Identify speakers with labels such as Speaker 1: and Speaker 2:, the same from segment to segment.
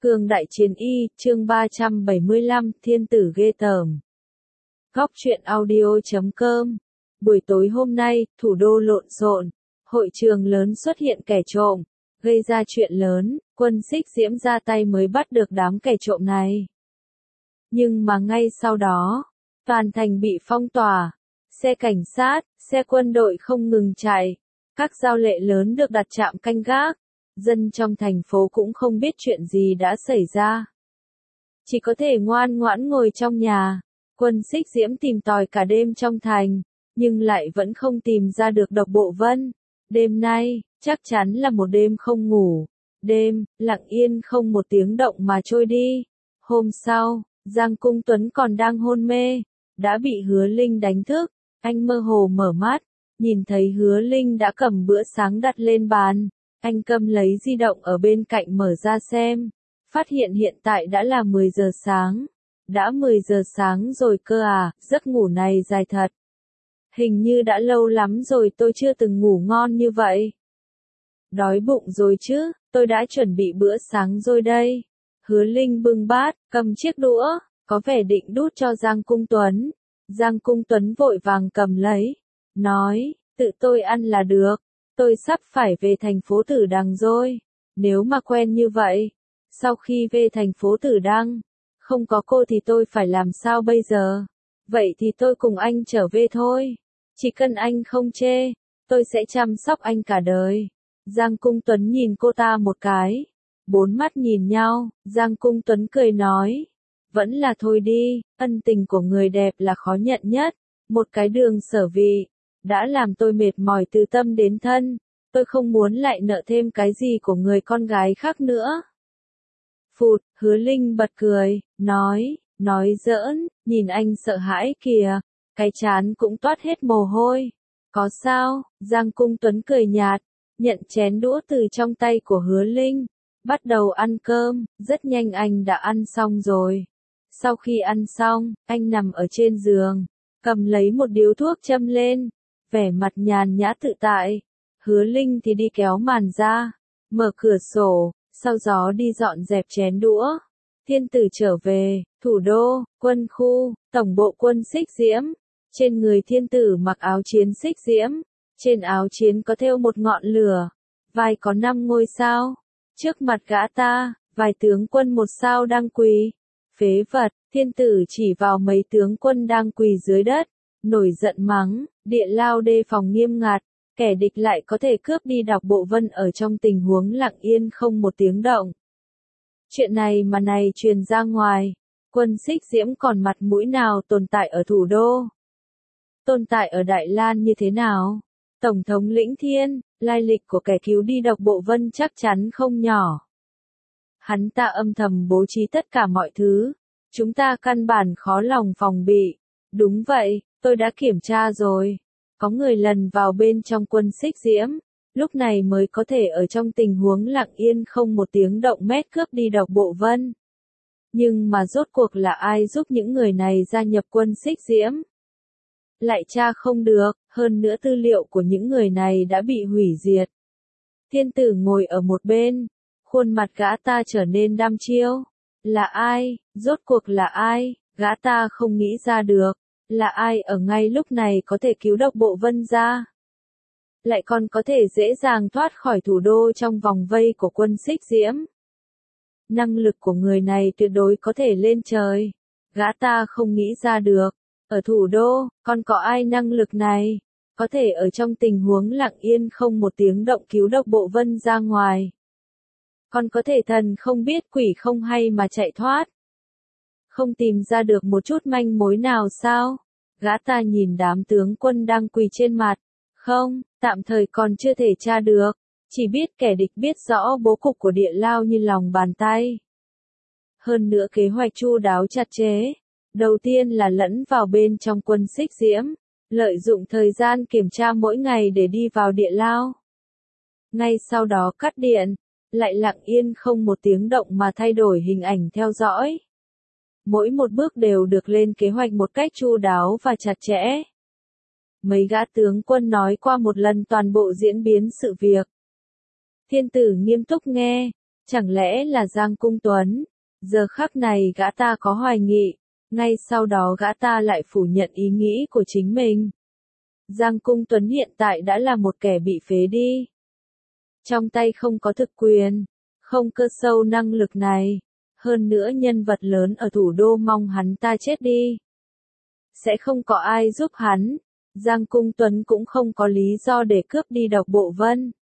Speaker 1: Cương đại chiến y, chương 375, thiên tử ghê tởm. Góc truyện audio.com. Buổi tối hôm nay, thủ đô lộn xộn, hội trường lớn xuất hiện kẻ trộm, gây ra chuyện lớn, quân Xích Diễm ra tay mới bắt được đám kẻ trộm này. Nhưng mà ngay sau đó, toàn thành bị phong tỏa, xe cảnh sát, xe quân đội không ngừng chạy, các giao lệ lớn được đặt trạm canh gác. Dân trong thành phố cũng không biết chuyện gì đã xảy ra. Chỉ có thể ngoan ngoãn ngồi trong nhà. Quân Xích Diễm tìm tòi cả đêm trong thành, nhưng lại vẫn không tìm ra được Độc Bộ Vân. Đêm nay, chắc chắn là một đêm không ngủ. Đêm, lặng yên không một tiếng động mà trôi đi. Hôm sau, Giang Cung Tuấn còn đang hôn mê, đã bị Hứa Linh đánh thức. Anh mơ hồ mở mắt, nhìn thấy Hứa Linh đã cầm bữa sáng đặt lên bàn. Anh cầm lấy di động ở bên cạnh mở ra xem, phát hiện hiện tại đã là 10 giờ sáng. Đã 10 giờ sáng rồi cơ à, giấc ngủ này dài thật. Hình như đã lâu lắm rồi tôi chưa từng ngủ ngon như vậy. Đói bụng rồi chứ, tôi đã chuẩn bị bữa sáng rồi đây. Hứa Linh bưng bát, cầm chiếc đũa, có vẻ định đút cho Giang Cung Tuấn. Giang Cung Tuấn vội vàng cầm lấy, nói, tự tôi ăn là được. Tôi sắp phải về thành phố Tử Đằng rồi. Nếu mà quen như vậy, sau khi về thành phố Tử Đằng, không có cô thì tôi phải làm sao bây giờ? Vậy thì tôi cùng anh trở về thôi. Chỉ cần anh không chê, tôi sẽ chăm sóc anh cả đời. Giang Cung Tuấn nhìn cô ta một cái. Bốn mắt nhìn nhau, Giang Cung Tuấn cười nói. Vẫn là thôi đi, ân tình của người đẹp là khó nhận nhất. Một cái đường Sở Vị đã làm tôi mệt mỏi từ tâm đến thân, tôi không muốn lại nợ thêm cái gì của người con gái khác nữa. Phụt, Hứa Linh bật cười, nói giỡn, nhìn anh sợ hãi kìa, cái trán cũng toát hết mồ hôi. Có sao? Giang Cung Tuấn cười nhạt, nhận chén đũa từ trong tay của Hứa Linh, bắt đầu ăn cơm, rất nhanh anh đã ăn xong rồi. Sau khi ăn xong, anh nằm ở trên giường, cầm lấy một điếu thuốc châm lên, vẻ mặt nhàn nhã tự tại. Hứa Linh thì đi kéo màn ra, mở cửa sổ, sau gió đi dọn dẹp chén đũa. Thiên tử trở về, thủ đô, quân khu, tổng bộ quân Xích Diễm. Trên người thiên tử mặc áo chiến Xích Diễm, trên áo chiến có thêu một ngọn lửa, vai có 5 ngôi sao. Trước mặt gã ta, vài tướng quân một sao đang quỳ. Phế vật, thiên tử chỉ vào mấy tướng quân đang quỳ dưới đất, nổi giận mắng, Địa Lao đề phòng nghiêm ngặt, kẻ địch lại có thể cướp đi Độc Bộ Vân ở trong tình huống lặng yên không một tiếng động. Chuyện này mà truyền ra ngoài, quân Xích Diễm còn mặt mũi nào tồn tại ở thủ đô? Tồn tại ở Đại Lan như thế nào? Tổng thống Lĩnh Thiên, lai lịch của kẻ cứu đi Độc Bộ Vân chắc chắn không nhỏ. Hắn ta âm thầm bố trí tất cả mọi thứ, chúng ta căn bản khó lòng phòng bị. Đúng vậy, tôi đã kiểm tra rồi. Có người lần vào bên trong quân Xích Diễm, lúc này mới có thể ở trong tình huống lặng yên không một tiếng động mét cướp đi Độc Bộ Vân. Nhưng mà rốt cuộc là ai giúp những người này gia nhập quân Xích Diễm? Lại tra không được, hơn nữa tư liệu của những người này đã bị hủy diệt. Thiên tử ngồi ở một bên, khuôn mặt gã ta trở nên đăm chiêu. Là ai? Rốt cuộc là ai? Gã ta không nghĩ ra được. Là ai ở ngay lúc này có thể cứu Độc Bộ Vân ra? Lại còn có thể dễ dàng thoát khỏi thủ đô trong vòng vây của quân Xích Diễm. Năng lực của người này tuyệt đối có thể lên trời. Gã ta không nghĩ ra được. Ở thủ đô, còn có ai năng lực này? Có thể ở trong tình huống lặng yên không một tiếng động cứu Độc Bộ Vân ra ngoài. Còn có thể thần không biết quỷ không hay mà chạy thoát. Không tìm ra được một chút manh mối nào sao? Gã ta nhìn đám tướng quân đang quỳ trên mặt. Không, tạm thời còn chưa thể tra được. Chỉ biết kẻ địch biết rõ bố cục của Địa Lao như lòng bàn tay. Hơn nữa kế hoạch chu đáo chặt chẽ. Đầu tiên là lẫn vào bên trong quân Xích Diễm. Lợi dụng thời gian kiểm tra mỗi ngày để đi vào Địa Lao. Ngay sau đó cắt điện. Lại lặng yên không một tiếng động mà thay đổi hình ảnh theo dõi. Mỗi một bước đều được lên kế hoạch một cách chu đáo và chặt chẽ. Mấy gã tướng quân nói qua một lần toàn bộ diễn biến sự việc. Thiên tử nghiêm túc nghe, Chẳng lẽ là Giang Cung Tuấn? Giờ khắc này gã ta có hoài nghị, ngay sau đó gã ta lại phủ nhận ý nghĩ của chính mình. Giang Cung Tuấn hiện tại đã là một kẻ bị phế đi. Trong tay không có thực quyền, không cơ sâu năng lực này. Hơn nữa nhân vật lớn ở thủ đô mong hắn ta chết đi. Sẽ không có ai giúp hắn. Giang Cung Tuấn cũng không có lý do để cướp đi Độc Bộ Vân.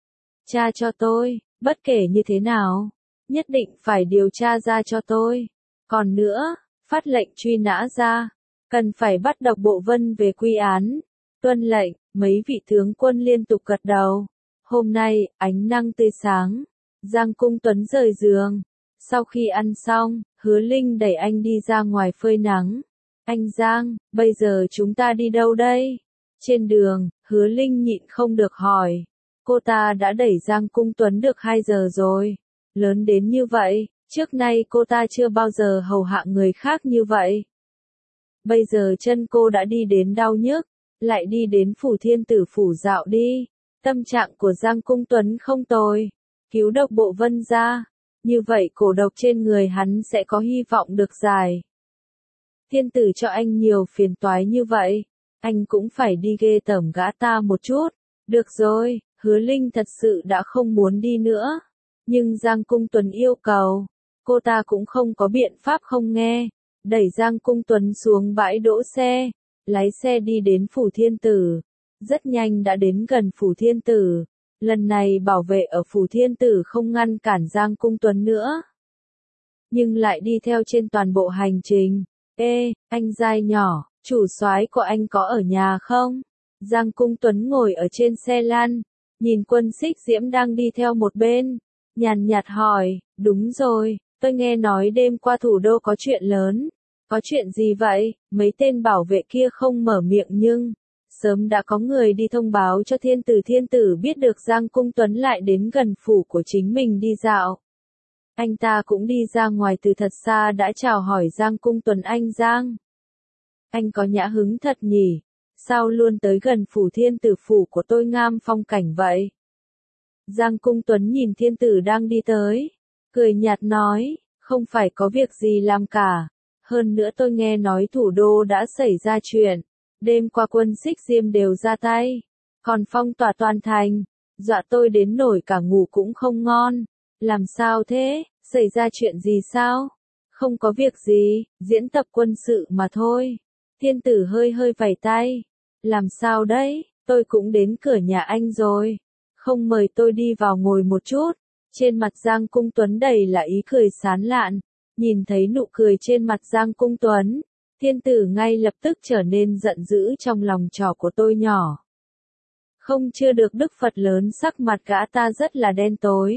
Speaker 1: Tra cho tôi, bất kể như thế nào, nhất định phải điều tra ra cho tôi. Còn nữa, phát lệnh truy nã ra, cần phải bắt Độc Bộ Vân về quy án. Tuân lệnh, mấy vị tướng quân liên tục gật đầu. Hôm nay, ánh nắng tươi sáng, Giang Cung Tuấn rời giường. Sau khi ăn xong, Hứa Linh đẩy anh đi ra ngoài phơi nắng. Anh Giang, bây giờ chúng ta đi đâu đây? Trên đường, Hứa Linh nhịn không được hỏi. Cô ta đã đẩy Giang Cung Tuấn được 2 giờ rồi. Lớn đến như vậy, trước nay cô ta chưa bao giờ hầu hạ người khác như vậy. Bây giờ chân cô đã đi đến đau nhức, lại đi đến Phủ Thiên Tử phủ dạo đi. Tâm trạng của Giang Cung Tuấn không tồi. Cứu Độc Bộ Vân ra. Như vậy cổ độc trên người hắn sẽ có hy vọng được giải. Thiên tử cho anh nhiều phiền toái như vậy, anh cũng phải đi ghê tởm gã ta một chút. Được rồi, Hứa Linh thật sự đã không muốn đi nữa. Nhưng Giang Cung Tuấn yêu cầu, cô ta cũng không có biện pháp không nghe. Đẩy Giang Cung Tuấn xuống bãi đỗ xe, lái xe đi đến Phủ Thiên Tử. Rất nhanh đã đến gần Phủ Thiên Tử. Lần này bảo vệ ở Phủ Thiên Tử không ngăn cản Giang Cung Tuấn nữa. Nhưng lại đi theo trên toàn bộ hành trình. Ê, anh giai nhỏ, chủ soái của anh có ở nhà không? Giang Cung Tuấn ngồi ở trên xe lăn, nhìn Quân Xích Diễm đang đi theo một bên. Nhàn nhạt hỏi, đúng rồi, tôi nghe nói đêm qua thủ đô có chuyện lớn. Có chuyện gì vậy? Mấy tên bảo vệ kia không mở miệng nhưng sớm đã có người đi thông báo cho thiên tử biết được Giang Cung Tuấn lại đến gần phủ của chính mình đi dạo. Anh ta cũng đi ra ngoài từ thật xa đã chào hỏi Giang Cung Tuấn. Anh Giang, anh có nhã hứng thật nhỉ, sao luôn tới gần Phủ Thiên Tử phủ của tôi ngam phong cảnh vậy? Giang Cung Tuấn nhìn thiên tử đang đi tới, cười nhạt nói, không phải có việc gì làm cả. Hơn nữa tôi nghe nói thủ đô đã xảy ra chuyện. Đêm qua Quân Xích Diêm đều ra tay, còn phong tỏa toàn thành, dọa tôi đến nổi cả ngủ cũng không ngon. Làm sao thế? Xảy ra chuyện gì sao? Không có việc gì, diễn tập quân sự mà thôi. Thiên tử hơi hơi vẩy tay. Làm sao đấy? Tôi cũng đến cửa nhà anh rồi. Không mời tôi đi vào ngồi một chút. Trên mặt Giang Cung Tuấn đầy là ý cười sán lạn. Nhìn thấy nụ cười trên mặt Giang Cung Tuấn, thiên tử ngay lập tức trở nên giận dữ trong lòng trò của tôi nhỏ. Không chưa được Đức Phật lớn, sắc mặt gã ta rất là đen tối.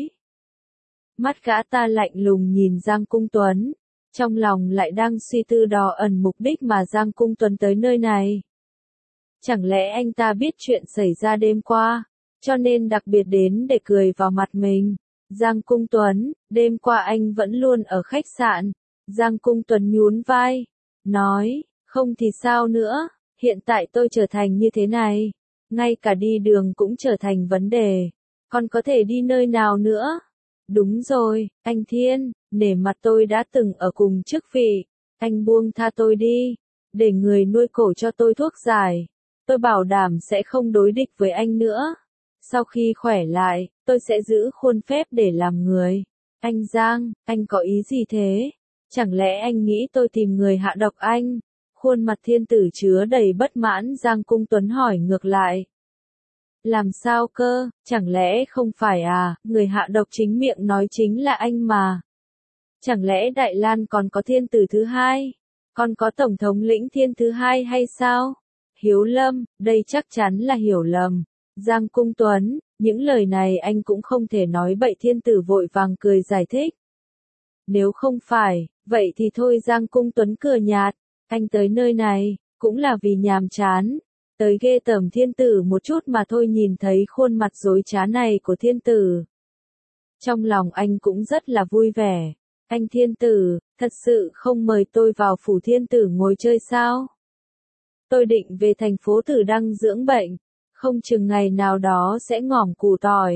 Speaker 1: Mắt gã ta lạnh lùng nhìn Giang Cung Tuấn, trong lòng lại đang suy tư đò ẩn mục đích mà Giang Cung Tuấn tới nơi này. Chẳng lẽ anh ta biết chuyện xảy ra đêm qua, cho nên đặc biệt đến để cười vào mặt mình. Giang Cung Tuấn, đêm qua anh vẫn luôn ở khách sạn. Giang Cung Tuấn nhún vai, nói, không thì sao nữa, hiện tại tôi trở thành như thế này, ngay cả đi đường cũng trở thành vấn đề, còn có thể đi nơi nào nữa? Đúng rồi, anh Thiên, nể mặt tôi đã từng ở cùng chức vị, anh buông tha tôi đi, để người nuôi cổ cho tôi thuốc giải, tôi bảo đảm sẽ không đối địch với anh nữa. Sau khi khỏe lại, tôi sẽ giữ khuôn phép để làm người. Anh Giang, anh có ý gì thế? Chẳng lẽ anh nghĩ tôi tìm người hạ độc anh? Khuôn mặt thiên tử chứa đầy bất mãn. Giang Cung Tuấn hỏi ngược lại. Làm sao cơ, chẳng lẽ không phải à, người hạ độc chính miệng nói chính là anh mà. Chẳng lẽ Đại Lan còn có thiên tử thứ hai? Còn có tổng thống lĩnh thiên thứ hai hay sao? Hiếu Lâm, đây chắc chắn là hiểu lầm. Giang Cung Tuấn, những lời này anh cũng không thể nói bậy. Thiên tử vội vàng cười giải thích. Nếu không phải, vậy thì thôi. Giang Cung Tuấn cười nhạt, anh tới nơi này, cũng là vì nhàm chán. Tới ghê tởm thiên tử một chút mà thôi. Nhìn thấy khuôn mặt dối trá này của thiên tử, trong lòng anh cũng rất là vui vẻ. Anh thiên tử, thật sự không mời tôi vào phủ thiên tử ngồi chơi sao? Tôi định về thành phố Tử Đăng dưỡng bệnh, không chừng ngày nào đó sẽ ngỏm củ tỏi.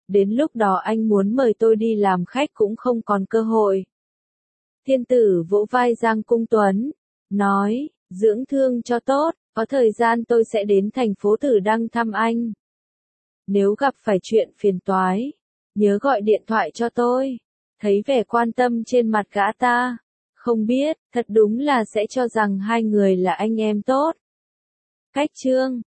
Speaker 1: Đến lúc đó anh muốn mời tôi đi làm khách cũng không còn cơ hội. Thiên tử vỗ vai Giang Cung Tuấn, nói, dưỡng thương cho tốt, có thời gian tôi sẽ đến thành phố Tử Đăng thăm anh. Nếu gặp phải chuyện phiền toái, nhớ gọi điện thoại cho tôi. Thấy vẻ quan tâm trên mặt gã ta, không biết, thật đúng là sẽ cho rằng hai người là anh em tốt. Cách chương